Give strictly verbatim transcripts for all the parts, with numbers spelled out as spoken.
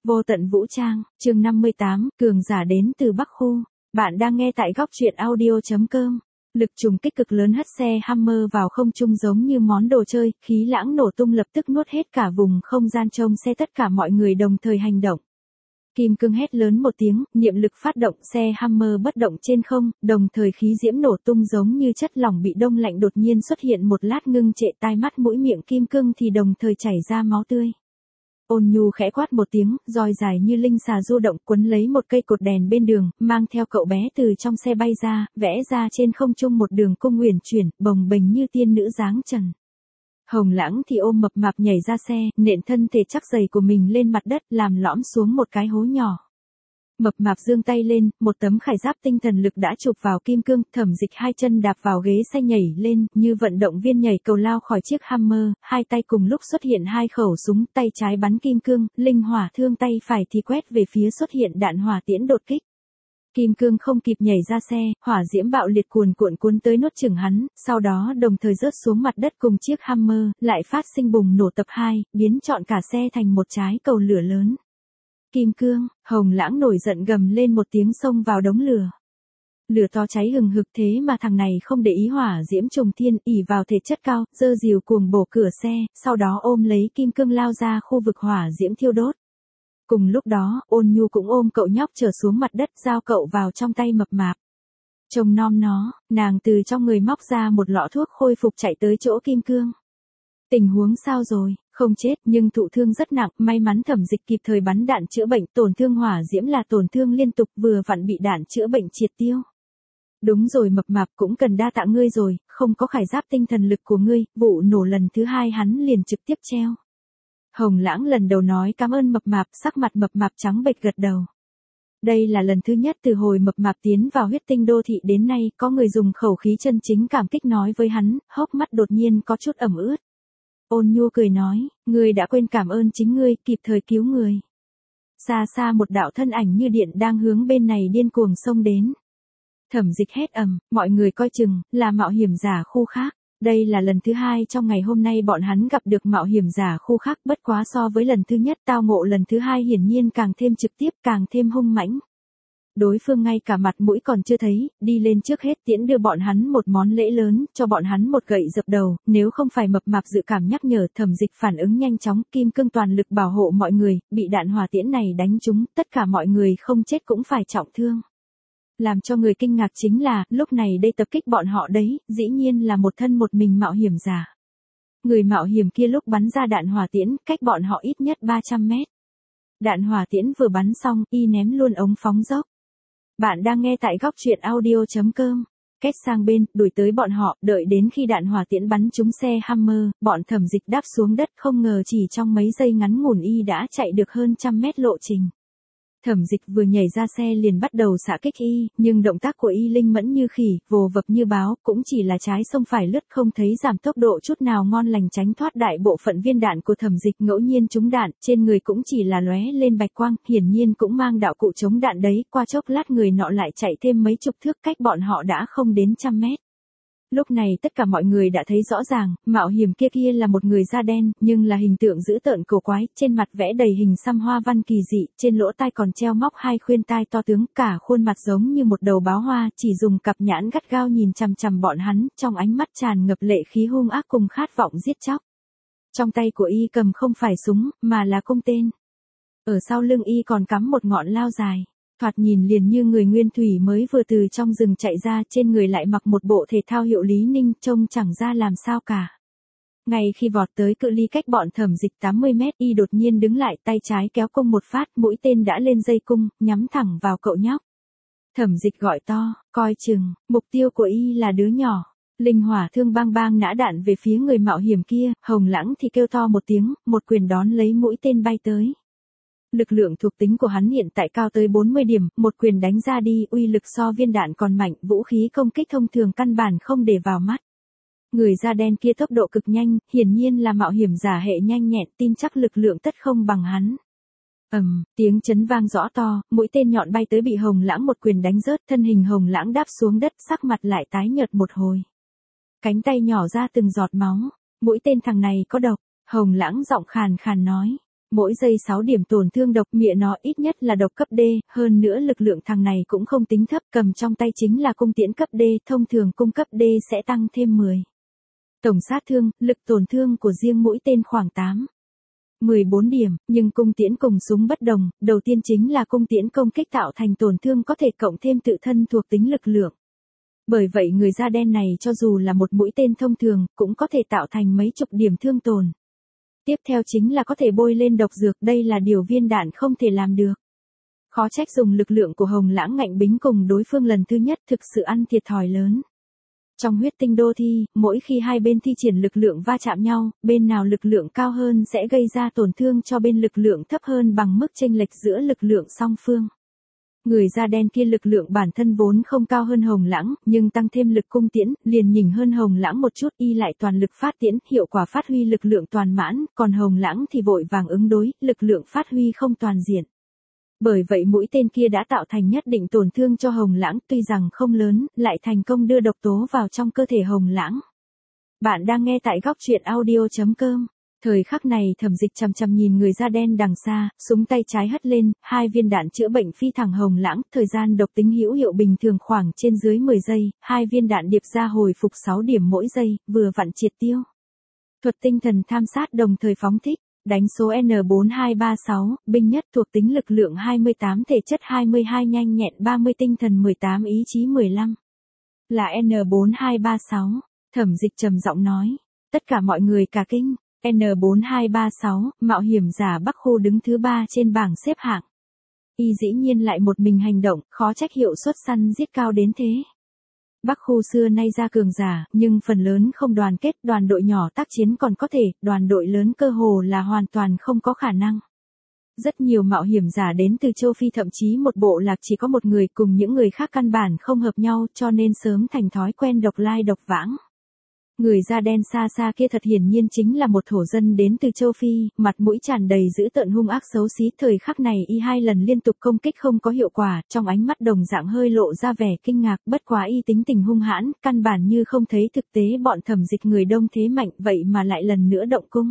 Vô tận vũ trang, chương năm mươi tám, cường giả đến từ Bắc Khu. Bạn đang nghe tại góc truyện audio.com. Lực trùng kích cực lớn hất xe Hammer vào không trung giống như món đồ chơi, khí lãng nổ tung lập tức nuốt hết cả vùng không gian trông xe, tất cả mọi người đồng thời hành động. Kim cương hét lớn một tiếng, niệm lực phát động, xe Hammer bất động trên không, đồng thời khí diễm nổ tung giống như chất lỏng bị đông lạnh đột nhiên xuất hiện một lát ngưng trệ, tai mắt mũi miệng kim cương thì đồng thời chảy ra máu tươi. Ôn Nhu khẽ quát một tiếng, roi dài như linh xà du động quấn lấy một cây cột đèn bên đường, mang theo cậu bé từ trong xe bay ra, vẽ ra trên không trung một đường cung huyền chuyển, bồng bềnh như tiên nữ dáng trần. Hồng Lãng thì ôm mập mạp nhảy ra xe, nện thân thể chắc dày của mình lên mặt đất, làm lõm xuống một cái hố nhỏ. Mập mạp giương tay lên, một tấm khải giáp tinh thần lực đã chụp vào kim cương, Thẩm Dịch hai chân đạp vào ghế xe nhảy lên, như vận động viên nhảy cầu lao khỏi chiếc Hammer, hai tay cùng lúc xuất hiện hai khẩu súng, tay trái bắn kim cương, linh hỏa thương, tay phải thì quét về phía xuất hiện đạn hỏa tiễn đột kích. Kim cương không kịp nhảy ra xe, hỏa diễm bạo liệt cuồn cuộn cuốn tới nuốt chửng hắn, sau đó đồng thời rớt xuống mặt đất cùng chiếc Hammer, lại phát sinh bùng nổ tập hai, biến trọn cả xe thành một trái cầu lửa lớn. Kim cương, Hồng Lãng nổi giận gầm lên một tiếng xông vào đống lửa. Lửa to cháy hừng hực thế mà thằng này không để ý hỏa diễm trùng thiên, ỉ vào thể chất cao, giơ rìu cuồng bổ cửa xe, sau đó ôm lấy kim cương lao ra khu vực hỏa diễm thiêu đốt. Cùng lúc đó, Ôn Nhu cũng ôm cậu nhóc trở xuống mặt đất, giao cậu vào trong tay mập mạp. Trông nom nó, nàng từ trong người móc ra một lọ thuốc khôi phục chạy tới chỗ kim cương. Tình huống sao rồi? Không chết nhưng thụ thương rất nặng, may mắn Thẩm Dịch kịp thời bắn đạn chữa bệnh, tổn thương hỏa diễm là tổn thương liên tục, vừa vặn bị đạn chữa bệnh triệt tiêu. Đúng rồi, mập mạp, cũng cần đa tạ ngươi rồi, không có khải giáp tinh thần lực của ngươi, vụ nổ lần thứ hai hắn liền trực tiếp treo. Hồng Lãng lần đầu nói cảm ơn mập mạp, sắc mặt mập mạp trắng bệch gật đầu. Đây là lần thứ nhất từ hồi mập mạp tiến vào huyết tinh đô thị đến nay, có người dùng khẩu khí chân chính cảm kích nói với hắn, hốc mắt đột nhiên có chút ẩm ướt. Ôn Nhu cười nói, ngươi đã quên cảm ơn chính ngươi, kịp thời cứu người. Xa xa một đạo thân ảnh như điện đang hướng bên này điên cuồng xông đến. Thẩm Dịch hét ầm, mọi người coi chừng, là mạo hiểm giả khu khác. Đây là lần thứ hai trong ngày hôm nay bọn hắn gặp được mạo hiểm giả khu khác, bất quá so với lần thứ nhất tao ngộ lần thứ hai hiển nhiên càng thêm trực tiếp, càng thêm hung mãnh. Đối phương ngay cả mặt mũi còn chưa thấy, đi lên trước hết tiễn đưa bọn hắn một món lễ lớn, cho bọn hắn một gậy dập đầu, nếu không phải mập mạp dự cảm nhắc nhở, Thẩm Dịch phản ứng nhanh chóng, kim cương toàn lực bảo hộ mọi người, bị đạn hỏa tiễn này đánh trúng, tất cả mọi người không chết cũng phải trọng thương. Làm cho người kinh ngạc chính là, lúc này đây tập kích bọn họ đấy, dĩ nhiên là một thân một mình mạo hiểm giả. Người mạo hiểm kia lúc bắn ra đạn hỏa tiễn, cách bọn họ ít nhất ba trăm mét. Đạn hỏa tiễn vừa bắn xong, y ném luôn ống phóng dốc. Bạn đang nghe tại góc truyện audio.com. Kết sang bên, đuổi tới bọn họ, đợi đến khi đạn hỏa tiễn bắn trúng xe Hammer, bọn Thẩm Dịch đáp xuống đất, không ngờ chỉ trong mấy giây ngắn ngủn y đã chạy được hơn trăm mét lộ trình. Thẩm Dịch vừa nhảy ra xe liền bắt đầu xạ kích y, nhưng động tác của y linh mẫn như khỉ, vồ vập như báo, cũng chỉ là trái sông phải lướt, không thấy giảm tốc độ chút nào, ngon lành tránh thoát đại bộ phận viên đạn của Thẩm Dịch, ngẫu nhiên trúng đạn, trên người cũng chỉ là lóe lên bạch quang, hiển nhiên cũng mang đạo cụ chống đạn đấy, qua chốc lát người nọ lại chạy thêm mấy chục thước, cách bọn họ đã không đến trăm mét. Lúc này tất cả mọi người đã thấy rõ ràng, mạo hiểm kia kia là một người da đen, nhưng là hình tượng dữ tợn cổ quái, trên mặt vẽ đầy hình xăm hoa văn kỳ dị, trên lỗ tai còn treo móc hai khuyên tai to tướng, cả khuôn mặt giống như một đầu báo hoa, chỉ dùng cặp nhãn gắt gao nhìn chằm chằm bọn hắn, trong ánh mắt tràn ngập lệ khí hung ác cùng khát vọng giết chóc. Trong tay của y cầm không phải súng, mà là cung tên. Ở sau lưng y còn cắm một ngọn lao dài. Thoạt nhìn liền như người nguyên thủy mới vừa từ trong rừng chạy ra, trên người lại mặc một bộ thể thao hiệu Lý Ninh, trông chẳng ra làm sao cả. Ngay khi vọt tới cự ly cách bọn Thẩm Dịch tám mươi mét, y đột nhiên đứng lại, tay trái kéo cung một phát, mũi tên đã lên dây cung, nhắm thẳng vào cậu nhóc. Thẩm Dịch gọi to, coi chừng, mục tiêu của y là đứa nhỏ. Linh hỏa thương bang bang nã đạn về phía người mạo hiểm kia, Hồng Lãng thì kêu to một tiếng, một quyền đón lấy mũi tên bay tới. Lực lượng thuộc tính của hắn hiện tại cao tới bốn mươi điểm, một quyền đánh ra đi, uy lực so viên đạn còn mạnh, vũ khí công kích thông thường căn bản không để vào mắt. Người da đen kia tốc độ cực nhanh, hiển nhiên là mạo hiểm giả hệ nhanh nhẹn, tin chắc lực lượng tất không bằng hắn. Ầm, um, tiếng chấn vang rõ to, mũi tên nhọn bay tới bị Hồng Lãng một quyền đánh rớt, thân hình Hồng Lãng đáp xuống đất, sắc mặt lại tái nhợt một hồi. Cánh tay nhỏ ra từng giọt máu, mũi tên thằng này có độc, Hồng Lãng giọng khàn khàn nói. Mỗi giây sáu điểm tổn thương độc, mịa nó ít nhất là độc cấp D, hơn nữa lực lượng thằng này cũng không tính thấp, cầm trong tay chính là cung tiễn cấp D, thông thường cung cấp D sẽ tăng thêm mười. Tổng sát thương, lực tổn thương của riêng mũi tên khoảng tám. mười bốn điểm, nhưng cung tiễn cùng súng bất đồng, đầu tiên chính là cung tiễn công kích tạo thành tổn thương có thể cộng thêm tự thân thuộc tính lực lượng. Bởi vậy người da đen này cho dù là một mũi tên thông thường, cũng có thể tạo thành mấy chục điểm thương tổn. Tiếp theo chính là có thể bôi lên độc dược, đây là điều viên đạn không thể làm được. Khó trách dùng lực lượng của Hồng Lãng ngạnh bính cùng đối phương lần thứ nhất thực sự ăn thiệt thòi lớn. Trong huyết tinh đô thi, mỗi khi hai bên thi triển lực lượng va chạm nhau, bên nào lực lượng cao hơn sẽ gây ra tổn thương cho bên lực lượng thấp hơn bằng mức chênh lệch giữa lực lượng song phương. Người da đen kia lực lượng bản thân vốn không cao hơn Hồng Lãng, nhưng tăng thêm lực cung tiễn, liền nhỉnh hơn Hồng Lãng một chút, y lại toàn lực phát tiễn, hiệu quả phát huy lực lượng toàn mãn, còn Hồng Lãng thì vội vàng ứng đối, lực lượng phát huy không toàn diện. Bởi vậy mũi tên kia đã tạo thành nhất định tổn thương cho Hồng Lãng, tuy rằng không lớn, lại thành công đưa độc tố vào trong cơ thể Hồng Lãng. Bạn đang nghe tại góc truyện audio chấm com. Thời khắc này Thẩm Dịch chằm chằm nhìn người da đen đằng xa, súng tay trái hất lên, hai viên đạn chữa bệnh phi thẳng Hồng Lãng, thời gian độc tính hữu hiệu bình thường khoảng trên dưới mười giây, hai viên đạn điệp ra hồi phục sáu điểm mỗi giây, vừa vặn triệt tiêu. Thuật tinh thần tham sát đồng thời phóng thích, đánh số N bốn hai ba sáu, binh nhất thuộc tính lực lượng hai mươi tám, thể chất hai mươi hai, nhanh nhẹn ba mươi, tinh thần mười tám, ý chí mười lăm. Là N bốn hai ba sáu, Thẩm Dịch trầm giọng nói. Tất cả mọi người cả kinh. N bốn hai ba sáu, mạo hiểm giả Bắc Khu đứng thứ ba trên bảng xếp hạng. Y dĩ nhiên lại một mình hành động, khó trách hiệu suất săn giết cao đến thế. Bắc Khu xưa nay ra cường giả, nhưng phần lớn không đoàn kết, đoàn đội nhỏ tác chiến còn có thể, đoàn đội lớn cơ hồ là hoàn toàn không có khả năng. Rất nhiều mạo hiểm giả đến từ châu Phi, thậm chí một bộ lạc chỉ có một người, cùng những người khác căn bản không hợp nhau, cho nên sớm thành thói quen độc lai độc vãng. Người da đen xa xa kia thật hiển nhiên chính là một thổ dân đến từ châu Phi, mặt mũi tràn đầy dữ tợn hung ác xấu xí. Thời khắc này y hai lần liên tục công kích không có hiệu quả, trong ánh mắt đồng dạng hơi lộ ra vẻ kinh ngạc, bất quá y tính tình hung hãn, căn bản như không thấy thực tế bọn Thẩm Dịch người đông thế mạnh vậy mà lại lần nữa động cung.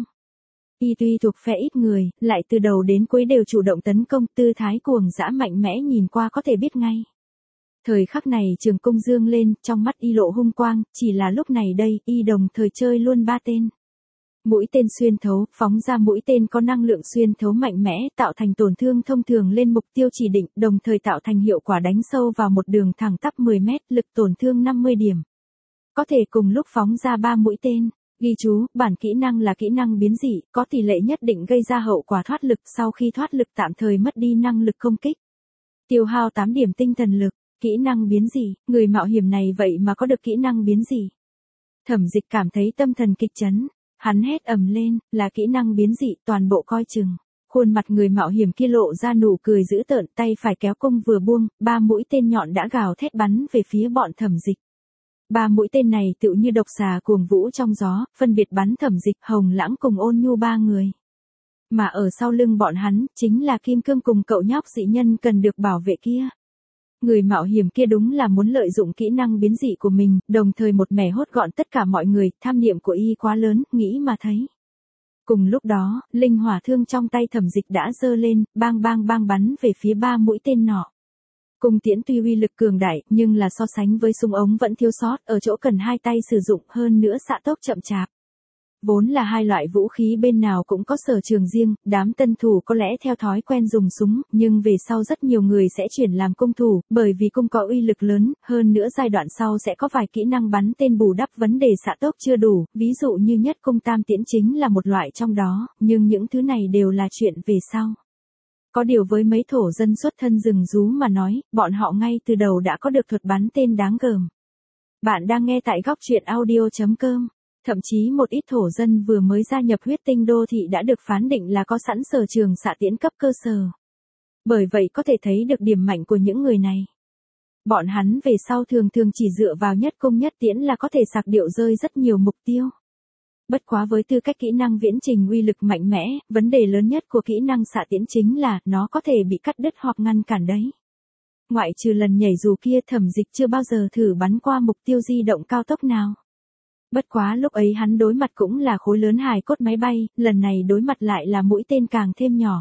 Y tuy thuộc phe ít người, lại từ đầu đến cuối đều chủ động tấn công, tư thái cuồng dã mạnh mẽ nhìn qua có thể biết ngay. Thời khắc này trường cung dương lên, trong mắt y lộ hung quang, chỉ là lúc này đây, y đồng thời chơi luôn ba tên. Mũi tên xuyên thấu, phóng ra mũi tên có năng lượng xuyên thấu mạnh mẽ, tạo thành tổn thương thông thường lên mục tiêu chỉ định, đồng thời tạo thành hiệu quả đánh sâu vào một đường thẳng tắp mười mét, lực tổn thương năm mươi điểm. Có thể cùng lúc phóng ra ba mũi tên. Ghi chú, bản kỹ năng là kỹ năng biến dị, có tỷ lệ nhất định gây ra hậu quả thoát lực, sau khi thoát lực tạm thời mất đi năng lực công kích. Tiêu hao tám điểm tinh thần lực. Kỹ năng biến dị, người mạo hiểm này vậy mà có được kỹ năng biến dị. Thẩm Dịch cảm thấy tâm thần kịch chấn, hắn hét ầm lên, là kỹ năng biến dị, toàn bộ coi chừng. Khuôn mặt người mạo hiểm kia lộ ra nụ cười dữ tợn, tay phải kéo cung vừa buông, ba mũi tên nhọn đã gào thét bắn về phía bọn Thẩm Dịch. Ba mũi tên này tựu như độc xà cuồng vũ trong gió, phân biệt bắn Thẩm Dịch, Hồng Lãng cùng Ôn Nhu ba người. Mà ở sau lưng bọn hắn, chính là Kim Cương cùng cậu nhóc dị nhân cần được bảo vệ kia. Người mạo hiểm kia đúng là muốn lợi dụng kỹ năng biến dị của mình, đồng thời một mẻ hốt gọn tất cả mọi người, tham niệm của y quá lớn, nghĩ mà thấy. Cùng lúc đó, linh hỏa thương trong tay Thẩm Dịch đã giơ lên, bang bang bang bắn về phía ba mũi tên nọ. Cung tiễn tuy uy lực cường đại, nhưng là so sánh với súng ống vẫn thiếu sót, ở chỗ cần hai tay sử dụng, hơn nữa xạ tốc chậm chạp. Vốn là hai loại vũ khí bên nào cũng có sở trường riêng, đám tân thủ có lẽ theo thói quen dùng súng, nhưng về sau rất nhiều người sẽ chuyển làm cung thủ, bởi vì cung có uy lực lớn, hơn nữa giai đoạn sau sẽ có vài kỹ năng bắn tên bù đắp vấn đề xạ tốc chưa đủ, ví dụ như nhất cung tam tiễn chính là một loại trong đó, nhưng những thứ này đều là chuyện về sau. Có điều với mấy thổ dân xuất thân rừng rú mà nói, bọn họ ngay từ đầu đã có được thuật bắn tên đáng gờm. Bạn đang nghe tại góc truyện audio chấm com. Thậm chí một ít thổ dân vừa mới gia nhập huyết tinh đô thị đã được phán định là có sẵn sở trường xạ tiễn cấp cơ sở. Bởi vậy có thể thấy được điểm mạnh của những người này. Bọn hắn về sau thường thường chỉ dựa vào nhất cung nhất tiễn là có thể sạc điệu rơi rất nhiều mục tiêu. Bất quá với tư cách kỹ năng viễn trình uy lực mạnh mẽ, vấn đề lớn nhất của kỹ năng xạ tiễn chính là nó có thể bị cắt đứt hoặc ngăn cản đấy. Ngoại trừ lần nhảy dù kia, Thẩm Dịch chưa bao giờ thử bắn qua mục tiêu di động cao tốc nào. Bất quá lúc ấy hắn đối mặt cũng là khối lớn hài cốt máy bay, lần này đối mặt lại là mũi tên càng thêm nhỏ.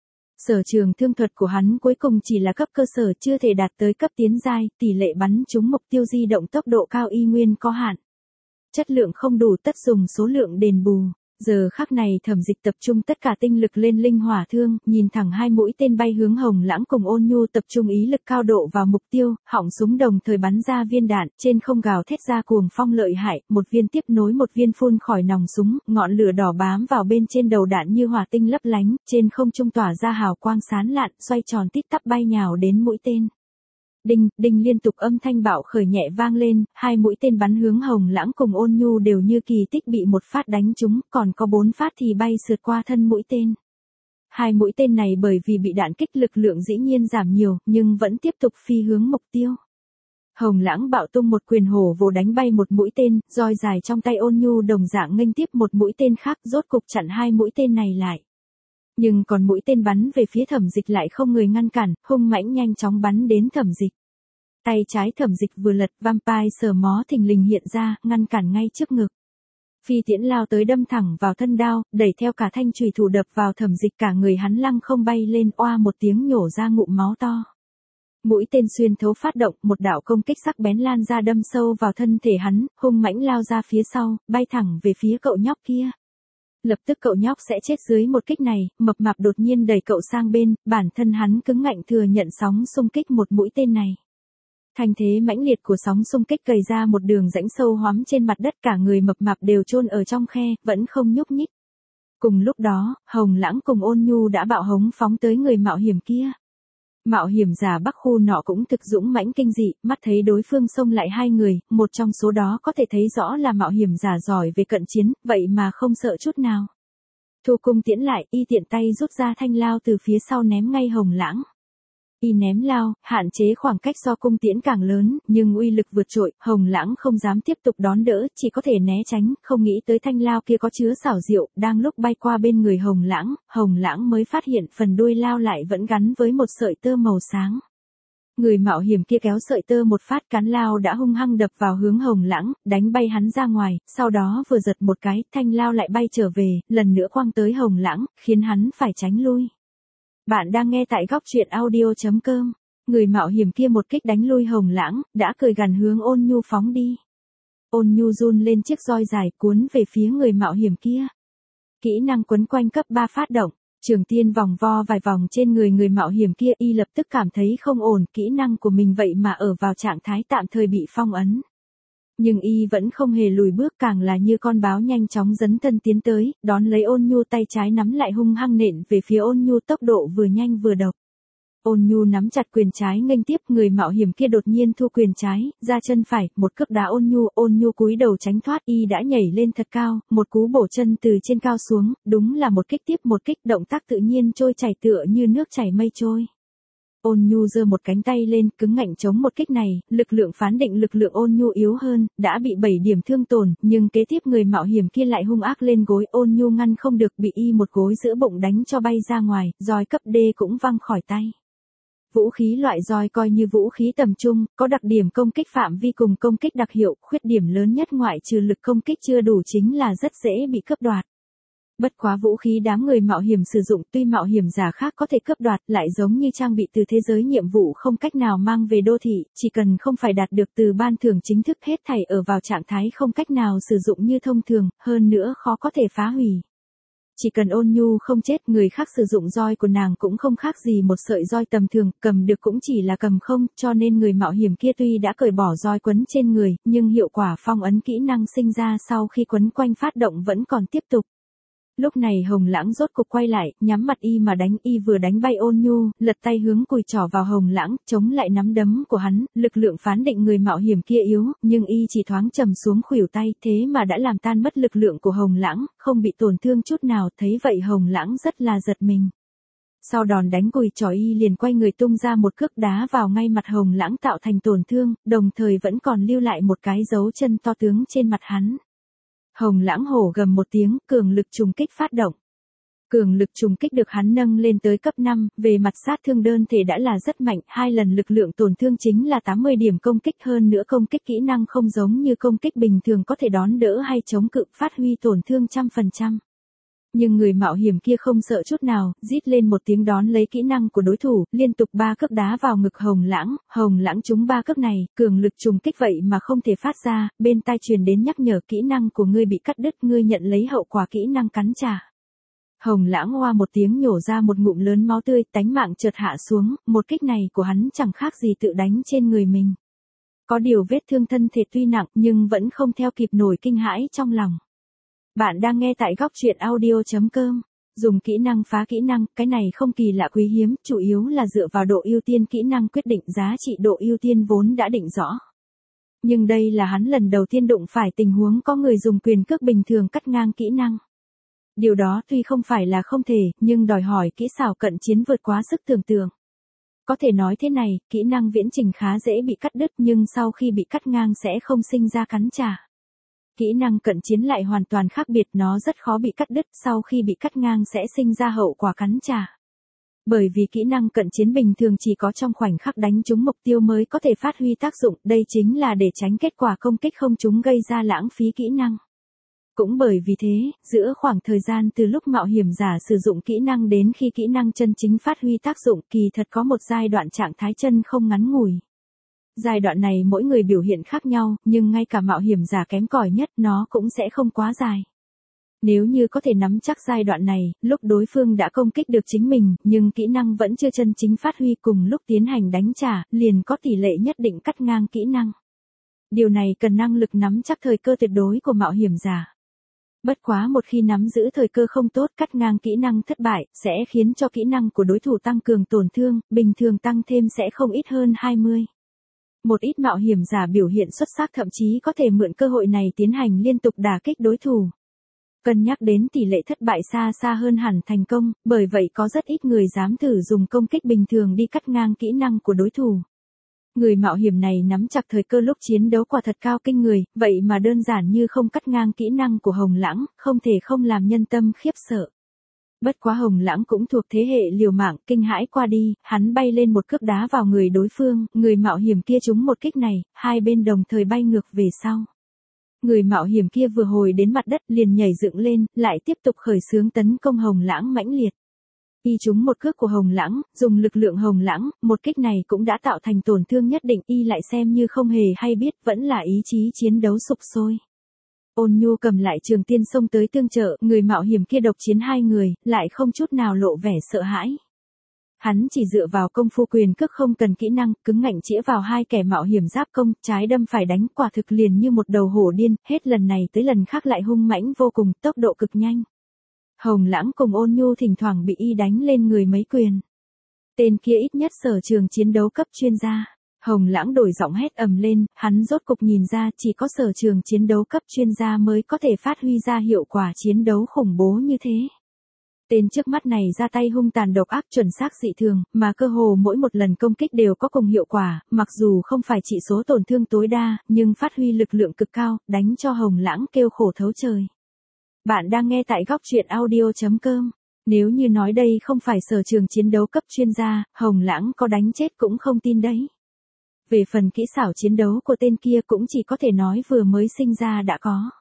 Sở trường thương thuật của hắn cuối cùng chỉ là cấp cơ sở, chưa thể đạt tới cấp tiến giai, tỷ lệ bắn trúng mục tiêu di động tốc độ cao y nguyên có hạn. Chất lượng không đủ, tất dùng số lượng đền bù. Giờ khắc này Thẩm Dịch tập trung tất cả tinh lực lên linh hỏa thương, nhìn thẳng hai mũi tên bay hướng Hồng Lãng cùng Ôn Nhu, tập trung ý lực cao độ vào mục tiêu, họng súng đồng thời bắn ra viên đạn, trên không gào thét ra cuồng phong lợi hại, một viên tiếp nối một viên phun khỏi nòng súng, ngọn lửa đỏ bám vào bên trên đầu đạn như hỏa tinh lấp lánh, trên không trung tỏa ra hào quang sáng lạn, xoay tròn tít tắp bay nhào đến mũi tên. Đinh, đinh liên tục âm thanh bạo khởi nhẹ vang lên, hai mũi tên bắn hướng Hồng Lãng cùng Ôn Nhu đều như kỳ tích bị một phát đánh trúng, còn có bốn phát thì bay sượt qua thân mũi tên. Hai mũi tên này bởi vì bị đạn kích lực lượng dĩ nhiên giảm nhiều, nhưng vẫn tiếp tục phi hướng mục tiêu. Hồng Lãng bạo tung một quyền hổ vồ đánh bay một mũi tên, roi dài trong tay Ôn Nhu đồng dạng nghênh tiếp một mũi tên khác, rốt cục chặn hai mũi tên này lại. Nhưng còn mũi tên bắn về phía Thẩm Dịch lại không người ngăn cản, hung mãnh nhanh chóng bắn đến Thẩm Dịch. Tay trái Thẩm Dịch vừa lật, vampire sờ mó thình lình hiện ra, ngăn cản ngay trước ngực. Phi tiễn lao tới đâm thẳng vào thân đao, đẩy theo cả thanh chùy thủ đập vào Thẩm Dịch, cả người hắn lăng không bay lên, oa một tiếng nhổ ra ngụm máu to. Mũi tên xuyên thấu phát động, một đạo công kích sắc bén lan ra đâm sâu vào thân thể hắn, hung mãnh lao ra phía sau, bay thẳng về phía cậu nhóc kia. Lập tức cậu nhóc sẽ chết dưới một kích này, mập mạp đột nhiên đẩy cậu sang bên, bản thân hắn cứng ngạnh thừa nhận sóng xung kích một mũi tên này. Thành thế mãnh liệt của sóng xung kích cày ra một đường rãnh sâu hoắm trên mặt đất, cả người mập mạp đều chôn ở trong khe, vẫn không nhúc nhích. Cùng lúc đó, Hồng Lãng cùng Ôn Nhu đã bạo hống phóng tới người mạo hiểm kia. Mạo hiểm giả Bắc khu nọ cũng thực dũng mãnh kinh dị, mắt thấy đối phương xông lại hai người, một trong số đó có thể thấy rõ là mạo hiểm giả giỏi về cận chiến, vậy mà không sợ chút nào. Thu cung tiễn lại, y tiện tay rút ra thanh lao từ phía sau ném ngay Hồng Lãng. Y ném lao, hạn chế khoảng cách so cung tiễn càng lớn, nhưng uy lực vượt trội, Hồng Lãng không dám tiếp tục đón đỡ, chỉ có thể né tránh, không nghĩ tới thanh lao kia có chứa xảo diệu, đang lúc bay qua bên người Hồng Lãng, Hồng Lãng mới phát hiện phần đuôi lao lại vẫn gắn với một sợi tơ màu sáng. Người mạo hiểm kia kéo sợi tơ một phát, cán lao đã hung hăng đập vào hướng Hồng Lãng, đánh bay hắn ra ngoài, sau đó vừa giật một cái, thanh lao lại bay trở về, lần nữa quăng tới Hồng Lãng, khiến hắn phải tránh lui. Bạn đang nghe tại góc truyện audio chấm com. Người mạo hiểm kia một kích đánh lui Hồng Lãng, đã cười gằn hướng Ôn Nhu phóng đi. Ôn Nhu run lên chiếc roi dài cuốn về phía người mạo hiểm kia. Kỹ năng quấn quanh cấp ba phát động, Trường Tiên vòng vo vài vòng trên người người mạo hiểm kia, y lập tức cảm thấy không ổn, kỹ năng của mình vậy mà ở vào trạng thái tạm thời bị phong ấn. Nhưng y vẫn không hề lùi bước, càng là như con báo nhanh chóng dấn thân tiến tới, đón lấy Ôn Nhu, tay trái nắm lại hung hăng nện về phía Ôn Nhu, tốc độ vừa nhanh vừa độc. Ôn Nhu nắm chặt quyền trái nghênh tiếp, người mạo hiểm kia đột nhiên thu quyền trái, ra chân phải, một cước đá Ôn Nhu, Ôn Nhu cúi đầu tránh thoát, y đã nhảy lên thật cao, một cú bổ chân từ trên cao xuống, đúng là một kích tiếp một kích, động tác tự nhiên trôi chảy tựa như nước chảy mây trôi. Ôn Nhu giơ một cánh tay lên, cứng ngạnh chống một kích này, lực lượng phán định lực lượng Ôn Nhu yếu hơn, đã bị bảy điểm thương tổn, nhưng kế tiếp người mạo hiểm kia lại hung ác lên gối, Ôn Nhu ngăn không được, bị y một gối giữa bụng đánh cho bay ra ngoài, roi cấp D cũng văng khỏi tay. Vũ khí loại roi coi như vũ khí tầm trung, có đặc điểm công kích phạm vi cùng công kích đặc hiệu, khuyết điểm lớn nhất ngoại trừ lực công kích chưa đủ chính là rất dễ bị cướp đoạt. Bất quá vũ khí đám người mạo hiểm sử dụng tuy mạo hiểm giả khác có thể cướp đoạt, lại giống như trang bị từ thế giới nhiệm vụ không cách nào mang về đô thị, chỉ cần không phải đạt được từ ban thưởng chính thức, hết thảy ở vào trạng thái không cách nào sử dụng như thông thường, hơn nữa khó có thể phá hủy. Chỉ cần Ôn Nhu không chết, người khác sử dụng roi của nàng cũng không khác gì một sợi roi tầm thường, cầm được cũng chỉ là cầm không, cho nên người mạo hiểm kia tuy đã cởi bỏ roi quấn trên người, nhưng hiệu quả phong ấn kỹ năng sinh ra sau khi quấn quanh phát động vẫn còn tiếp tục. Lúc này Hồng Lãng rốt cục quay lại, nhắm mặt y mà đánh, y vừa đánh bay Ôn Nhu, lật tay hướng cùi trỏ vào Hồng Lãng, chống lại nắm đấm của hắn, lực lượng phán định người mạo hiểm kia yếu, nhưng y chỉ thoáng trầm xuống khuỷu tay, thế mà đã làm tan mất lực lượng của Hồng Lãng, không bị tổn thương chút nào, thấy vậy Hồng Lãng rất là giật mình. Sau đòn đánh cùi trỏ y liền quay người tung ra một cước đá vào ngay mặt Hồng Lãng tạo thành tổn thương, đồng thời vẫn còn lưu lại một cái dấu chân to tướng trên mặt hắn. Hồng Lãng hổ gầm một tiếng, cường lực trùng kích phát động. Cường lực trùng kích được hắn nâng lên tới cấp năm, về mặt sát thương đơn thể đã là rất mạnh, hai lần lực lượng tổn thương chính là tám mươi điểm công kích, hơn nữa công kích kỹ năng không giống như công kích bình thường có thể đón đỡ hay chống cự, phát huy tổn thương trăm phần trăm. Nhưng người mạo hiểm kia không sợ chút nào, rít lên một tiếng đón lấy kỹ năng của đối thủ, liên tục ba cước đá vào ngực Hồng Lãng, Hồng Lãng trúng ba cước này, cường lực trùng kích vậy mà không thể phát ra, bên tai truyền đến nhắc nhở kỹ năng của ngươi bị cắt đứt, ngươi nhận lấy hậu quả kỹ năng cắn trả. Hồng Lãng oa một tiếng nhổ ra một ngụm lớn máu tươi, tánh mạng chợt hạ xuống, một kích này của hắn chẳng khác gì tự đánh trên người mình. Có điều vết thương thân thể tuy nặng nhưng vẫn không theo kịp nổi kinh hãi trong lòng. Bạn đang nghe tại góc truyện audio.com. Dùng kỹ năng phá kỹ năng, cái này không kỳ lạ quý hiếm, chủ yếu là dựa vào độ ưu tiên kỹ năng quyết định giá trị độ ưu tiên vốn đã định rõ. Nhưng đây là hắn lần đầu tiên đụng phải tình huống có người dùng quyền cước bình thường cắt ngang kỹ năng. Điều đó tuy không phải là không thể, nhưng đòi hỏi kỹ xảo cận chiến vượt quá sức tưởng tượng. Có thể nói thế này, kỹ năng viễn trình khá dễ bị cắt đứt nhưng sau khi bị cắt ngang sẽ không sinh ra cắn trả. Kỹ năng cận chiến lại hoàn toàn khác biệt, nó rất khó bị cắt đứt, sau khi bị cắt ngang sẽ sinh ra hậu quả cắn trả. Bởi vì kỹ năng cận chiến bình thường chỉ có trong khoảnh khắc đánh trúng mục tiêu mới có thể phát huy tác dụng, đây chính là để tránh kết quả công kích không trúng gây ra lãng phí kỹ năng. Cũng bởi vì thế, giữa khoảng thời gian từ lúc mạo hiểm giả sử dụng kỹ năng đến khi kỹ năng chân chính phát huy tác dụng, kỳ thật có một giai đoạn trạng thái chân không ngắn ngủi. Giai đoạn này mỗi người biểu hiện khác nhau, nhưng ngay cả mạo hiểm giả kém cỏi nhất nó cũng sẽ không quá dài. Nếu như có thể nắm chắc giai đoạn này, lúc đối phương đã công kích được chính mình, nhưng kỹ năng vẫn chưa chân chính phát huy, cùng lúc tiến hành đánh trả, liền có tỷ lệ nhất định cắt ngang kỹ năng. Điều này cần năng lực nắm chắc thời cơ tuyệt đối của mạo hiểm giả. Bất quá một khi nắm giữ thời cơ không tốt, cắt ngang kỹ năng thất bại, sẽ khiến cho kỹ năng của đối thủ tăng cường tổn thương, bình thường tăng thêm sẽ không ít hơn hai mươi. Một ít mạo hiểm giả biểu hiện xuất sắc thậm chí có thể mượn cơ hội này tiến hành liên tục đả kích đối thủ. Cân nhắc đến tỷ lệ thất bại xa xa hơn hẳn thành công, bởi vậy có rất ít người dám thử dùng công kích bình thường đi cắt ngang kỹ năng của đối thủ. Người mạo hiểm này nắm chặt thời cơ lúc chiến đấu quả thật cao kinh người, vậy mà đơn giản như không cắt ngang kỹ năng của Hồng Lãng, không thể không làm nhân tâm khiếp sợ. Bất quá Hồng Lãng cũng thuộc thế hệ liều mạng, kinh hãi qua đi, hắn bay lên một cước đá vào người đối phương, người mạo hiểm kia trúng một kích này, hai bên đồng thời bay ngược về sau. Người mạo hiểm kia vừa hồi đến mặt đất liền nhảy dựng lên, lại tiếp tục khởi xướng tấn công Hồng Lãng mãnh liệt. Y trúng một cước của Hồng Lãng, dùng lực lượng Hồng Lãng, một kích này cũng đã tạo thành tổn thương nhất định, y lại xem như không hề hay biết, vẫn là ý chí chiến đấu sục sôi. Ôn Nhu cầm lại trường tiên xông tới tương trợ, người mạo hiểm kia độc chiến hai người, lại không chút nào lộ vẻ sợ hãi. Hắn chỉ dựa vào công phu quyền cước không cần kỹ năng, cứng ngạnh chĩa vào hai kẻ mạo hiểm giáp công, trái đâm phải đánh, quả thực liền như một đầu hổ điên, hết lần này tới lần khác lại hung mãnh vô cùng, tốc độ cực nhanh. Hồng Lãng cùng Ôn Nhu thỉnh thoảng bị y đánh lên người mấy quyền. Tên kia ít nhất sở trường chiến đấu cấp chuyên gia. Hồng Lãng đổi giọng hét ầm lên, hắn rốt cục nhìn ra chỉ có sở trường chiến đấu cấp chuyên gia mới có thể phát huy ra hiệu quả chiến đấu khủng bố như thế. Tên trước mắt này ra tay hung tàn độc ác chuẩn xác dị thường, mà cơ hồ mỗi một lần công kích đều có cùng hiệu quả, mặc dù không phải chỉ số tổn thương tối đa, nhưng phát huy lực lượng cực cao, đánh cho Hồng Lãng kêu khổ thấu trời. Bạn đang nghe tại góc truyện audio.com. Nếu như nói đây không phải sở trường chiến đấu cấp chuyên gia, Hồng Lãng có đánh chết cũng không tin đấy. Về phần kỹ xảo chiến đấu của tên kia cũng chỉ có thể nói vừa mới sinh ra đã có.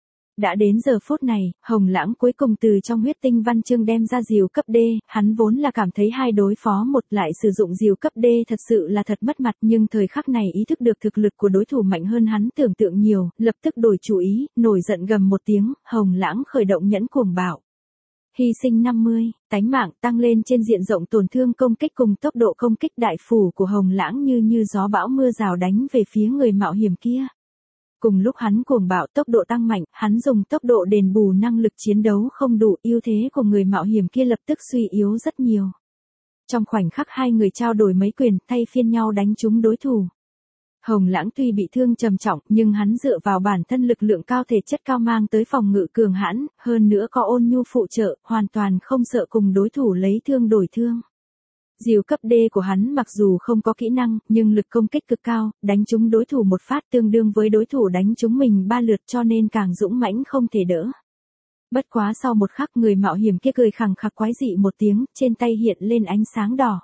Đã đến giờ phút này, Hồng Lãng cuối cùng từ trong huyết tinh văn chương đem ra diều cấp D, hắn vốn là cảm thấy hai đối phó một lại sử dụng diều cấp D thật sự là thật mất mặt, nhưng thời khắc này ý thức được thực lực của đối thủ mạnh hơn hắn tưởng tượng nhiều, lập tức đổi chủ ý, nổi giận gầm một tiếng, Hồng Lãng khởi động nhẫn cuồng bạo. Hy sinh năm mươi, tánh mạng tăng lên trên diện rộng, tổn thương công kích cùng tốc độ công kích đại phủ của Hồng Lãng như như gió bão mưa rào đánh về phía người mạo hiểm kia. Cùng lúc hắn cuồng bạo tốc độ tăng mạnh, hắn dùng tốc độ đền bù năng lực chiến đấu không đủ, ưu thế của người mạo hiểm kia lập tức suy yếu rất nhiều. Trong khoảnh khắc hai người trao đổi mấy quyền, thay phiên nhau đánh trúng đối thủ. Hồng Lãng tuy bị thương trầm trọng, nhưng hắn dựa vào bản thân lực lượng cao thể chất cao mang tới phòng ngự cường hãn, hơn nữa có Ôn Nhu phụ trợ, hoàn toàn không sợ cùng đối thủ lấy thương đổi thương. Diều cấp D của hắn mặc dù không có kỹ năng, nhưng lực công kích cực cao, đánh trúng đối thủ một phát tương đương với đối thủ đánh trúng mình ba lượt, cho nên càng dũng mãnh không thể đỡ. Bất quá sau một khắc người mạo hiểm kia cười khằng khặc quái dị một tiếng, trên tay hiện lên ánh sáng đỏ.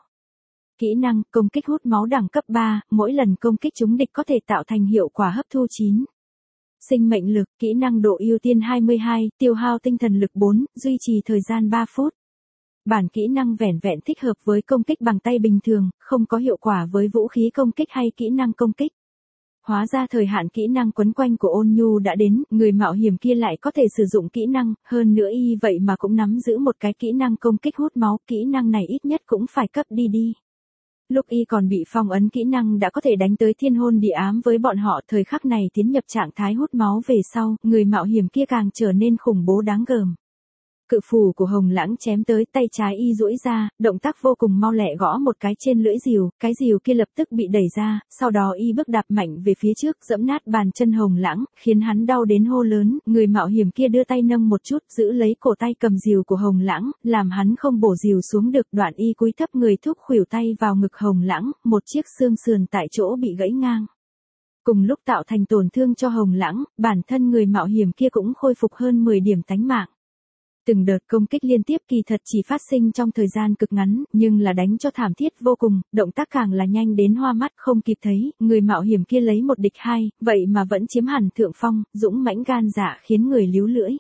Kỹ năng, công kích hút máu đẳng cấp ba, mỗi lần công kích trúng địch có thể tạo thành hiệu quả hấp thu chín. Sinh mệnh lực, kỹ năng độ ưu tiên hai mươi hai, tiêu hao tinh thần lực bốn, duy trì thời gian ba phút. Bản kỹ năng vẻn vẹn thích hợp với công kích bằng tay bình thường, không có hiệu quả với vũ khí công kích hay kỹ năng công kích. Hóa ra thời hạn kỹ năng quấn quanh của Ôn Nhu đã đến, người mạo hiểm kia lại có thể sử dụng kỹ năng, hơn nữa y vậy mà cũng nắm giữ một cái kỹ năng công kích hút máu, kỹ năng này ít nhất cũng phải cấp đi đi. Lúc y còn bị phong ấn kỹ năng đã có thể đánh tới thiên hôn địa ám với bọn họ, thời khắc này tiến nhập trạng thái hút máu về sau, người mạo hiểm kia càng trở nên khủng bố đáng gờm. Cự phủ của Hồng Lãng chém tới, tay trái y duỗi ra, động tác vô cùng mau lẹ gõ một cái trên lưỡi rìu, cái rìu kia lập tức bị đẩy ra, sau đó y bước đạp mạnh về phía trước, giẫm nát bàn chân Hồng Lãng, khiến hắn đau đến hô lớn, người mạo hiểm kia đưa tay nâng một chút, giữ lấy cổ tay cầm rìu của Hồng Lãng, làm hắn không bổ rìu xuống được, đoạn y cúi thấp người thúc khuỷu tay vào ngực Hồng Lãng, một chiếc xương sườn tại chỗ bị gãy ngang. Cùng lúc tạo thành tổn thương cho Hồng Lãng, bản thân người mạo hiểm kia cũng khôi phục hơn mười điểm tánh mạng. Từng đợt công kích liên tiếp kỳ thật chỉ phát sinh trong thời gian cực ngắn, nhưng là đánh cho thảm thiết vô cùng, động tác càng là nhanh đến hoa mắt không kịp thấy, người mạo hiểm kia lấy một địch hai, vậy mà vẫn chiếm hẳn thượng phong, dũng mãnh gan dạ khiến người líu lưỡi.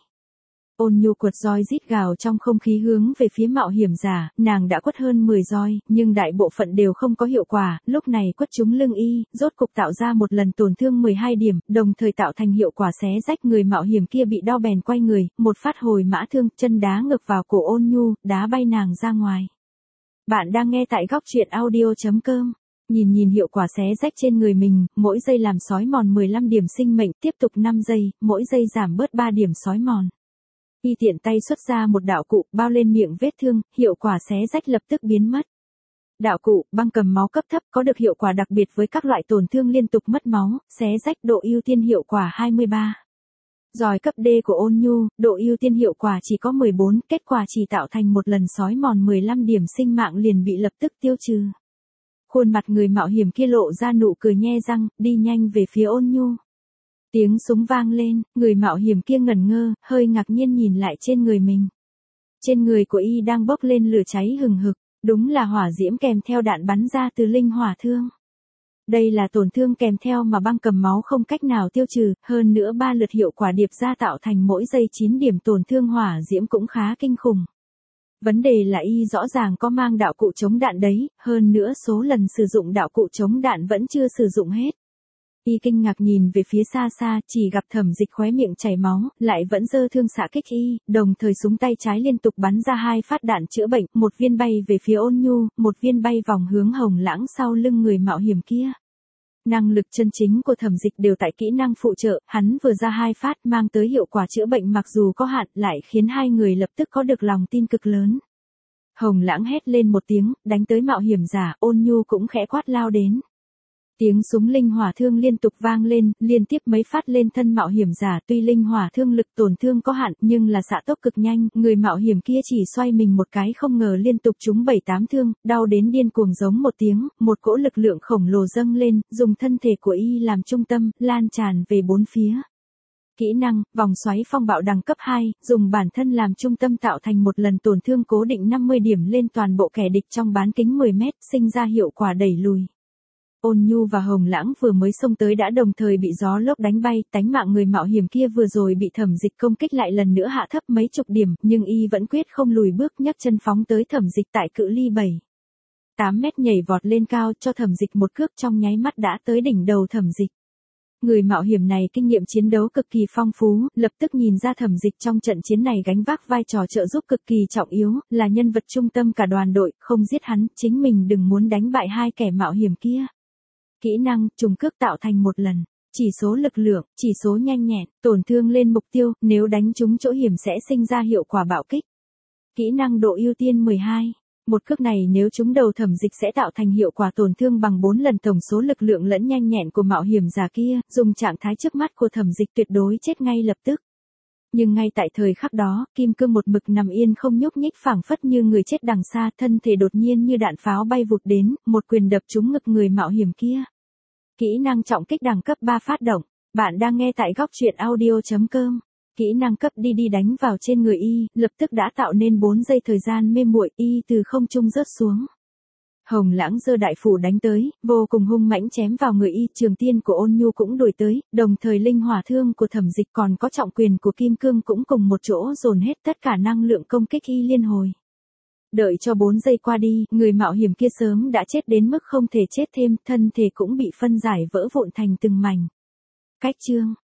Ôn Nhu quật roi rít gào trong không khí hướng về phía mạo hiểm giả, nàng đã quất hơn mười roi, nhưng đại bộ phận đều không có hiệu quả, lúc này quất trúng lưng y, rốt cục tạo ra một lần tổn thương mười hai điểm, đồng thời tạo thành hiệu quả xé rách, người mạo hiểm kia bị đau bèn quay người, một phát hồi mã thương, chân đá ngược vào cổ Ôn Nhu, đá bay nàng ra ngoài. Bạn đang nghe tại góc truyện audio chấm com. Nhìn nhìn hiệu quả xé rách trên người mình, mỗi giây làm xói mòn mười lăm điểm sinh mệnh, tiếp tục năm giây, mỗi giây giảm bớt ba điểm xói mòn. Y tiện tay xuất ra một đạo cụ, bao lên miệng vết thương, hiệu quả xé rách lập tức biến mất. Đạo cụ, băng cầm máu cấp thấp, có được hiệu quả đặc biệt với các loại tổn thương liên tục mất máu, xé rách, độ ưu tiên hiệu quả hai mươi ba. Giòi cấp D của Ôn Nhu, độ ưu tiên hiệu quả chỉ có mười bốn, kết quả chỉ tạo thành một lần xói mòn mười lăm điểm sinh mạng liền bị lập tức tiêu trừ. Khuôn mặt người mạo hiểm kia lộ ra nụ cười nhe răng, đi nhanh về phía Ôn Nhu. Tiếng súng vang lên, người mạo hiểm kia ngẩn ngơ, hơi ngạc nhiên nhìn lại trên người mình. Trên người của y đang bốc lên lửa cháy hừng hực, đúng là hỏa diễm kèm theo đạn bắn ra từ linh hỏa thương. Đây là tổn thương kèm theo mà băng cầm máu không cách nào tiêu trừ, hơn nữa ba lượt hiệu quả điệp ra tạo thành mỗi giây chín điểm tổn thương hỏa diễm cũng khá kinh khủng. Vấn đề là y rõ ràng có mang đạo cụ chống đạn đấy, hơn nữa số lần sử dụng đạo cụ chống đạn vẫn chưa sử dụng hết. Y kinh ngạc nhìn về phía xa xa, chỉ gặp Thẩm Dịch khóe miệng chảy máu, lại vẫn giơ thương xạ kích y, đồng thời súng tay trái liên tục bắn ra hai phát đạn chữa bệnh, một viên bay về phía Ôn Nhu, một viên bay vòng hướng Hồng Lãng sau lưng người mạo hiểm kia. Năng lực chân chính của Thẩm Dịch đều tại kỹ năng phụ trợ, hắn vừa ra hai phát mang tới hiệu quả chữa bệnh mặc dù có hạn, lại khiến hai người lập tức có được lòng tin cực lớn. Hồng Lãng hét lên một tiếng, đánh tới mạo hiểm giả, Ôn Nhu cũng khẽ quát lao đến. Tiếng súng linh hỏa thương liên tục vang lên, liên tiếp mấy phát lên thân mạo hiểm giả, tuy linh hỏa thương lực tổn thương có hạn, nhưng là xạ tốc cực nhanh, người mạo hiểm kia chỉ xoay mình một cái không ngờ liên tục trúng bảy tám thương, đau đến điên cuồng giống một tiếng, một cỗ lực lượng khổng lồ dâng lên, dùng thân thể của y làm trung tâm, lan tràn về bốn phía. Kỹ năng, vòng xoáy phong bạo đẳng cấp hai, dùng bản thân làm trung tâm tạo thành một lần tổn thương cố định năm mươi điểm lên toàn bộ kẻ địch trong bán kính mười mét, sinh ra hiệu quả đẩy lùi. Ôn Nhu và Hồng Lãng vừa mới xông tới đã đồng thời bị gió lốc đánh bay, tánh mạng người mạo hiểm kia vừa rồi bị Thẩm Dịch công kích lại lần nữa hạ thấp mấy chục điểm, nhưng y vẫn quyết không lùi bước, nhấc chân phóng tới Thẩm Dịch tại cự ly bảy tám mét nhảy vọt lên cao cho Thẩm Dịch một cước, trong nháy mắt đã tới đỉnh đầu Thẩm Dịch. Người mạo hiểm này kinh nghiệm chiến đấu cực kỳ phong phú, lập tức nhìn ra Thẩm Dịch trong trận chiến này gánh vác vai trò trợ giúp cực kỳ trọng yếu, là nhân vật trung tâm cả đoàn đội, không giết hắn, chính mình đừng muốn đánh bại hai kẻ mạo hiểm kia. Kỹ năng, trùng cước tạo thành một lần. Chỉ số lực lượng, chỉ số nhanh nhẹn, tổn thương lên mục tiêu, nếu đánh trúng chỗ hiểm sẽ sinh ra hiệu quả bạo kích. Kỹ năng độ ưu tiên mười hai. Một cước này nếu trúng đầu Thẩm Dịch sẽ tạo thành hiệu quả tổn thương bằng bốn lần tổng số lực lượng lẫn nhanh nhẹn của mạo hiểm giả kia, dùng trạng thái trước mắt của Thẩm Dịch tuyệt đối chết ngay lập tức. Nhưng ngay tại thời khắc đó, kim cương một mực nằm yên không nhúc nhích phảng phất như người chết đằng xa, thân thể đột nhiên như đạn pháo bay vụt đến, một quyền đập trúng ngực người mạo hiểm kia. Kỹ năng trọng kích đẳng cấp ba phát động. Bạn đang nghe tại góc truyện audio chấm com. Kỹ năng cấp đi đi đánh vào trên người y, lập tức đã tạo nên bốn giây thời gian mê muội, y từ không trung rớt xuống. Hồng Lãng giơ đại phủ đánh tới, vô cùng hung mãnh chém vào người y, trường tiên của Ôn Nhu cũng đuổi tới, đồng thời linh hỏa thương của Thẩm Dịch còn có trọng quyền của Kim Cương cũng cùng một chỗ dồn hết tất cả năng lượng công kích y liên hồi. Đợi cho bốn giây qua đi, người mạo hiểm kia sớm đã chết đến mức không thể chết thêm, thân thể cũng bị phân giải vỡ vụn thành từng mảnh. Cách chương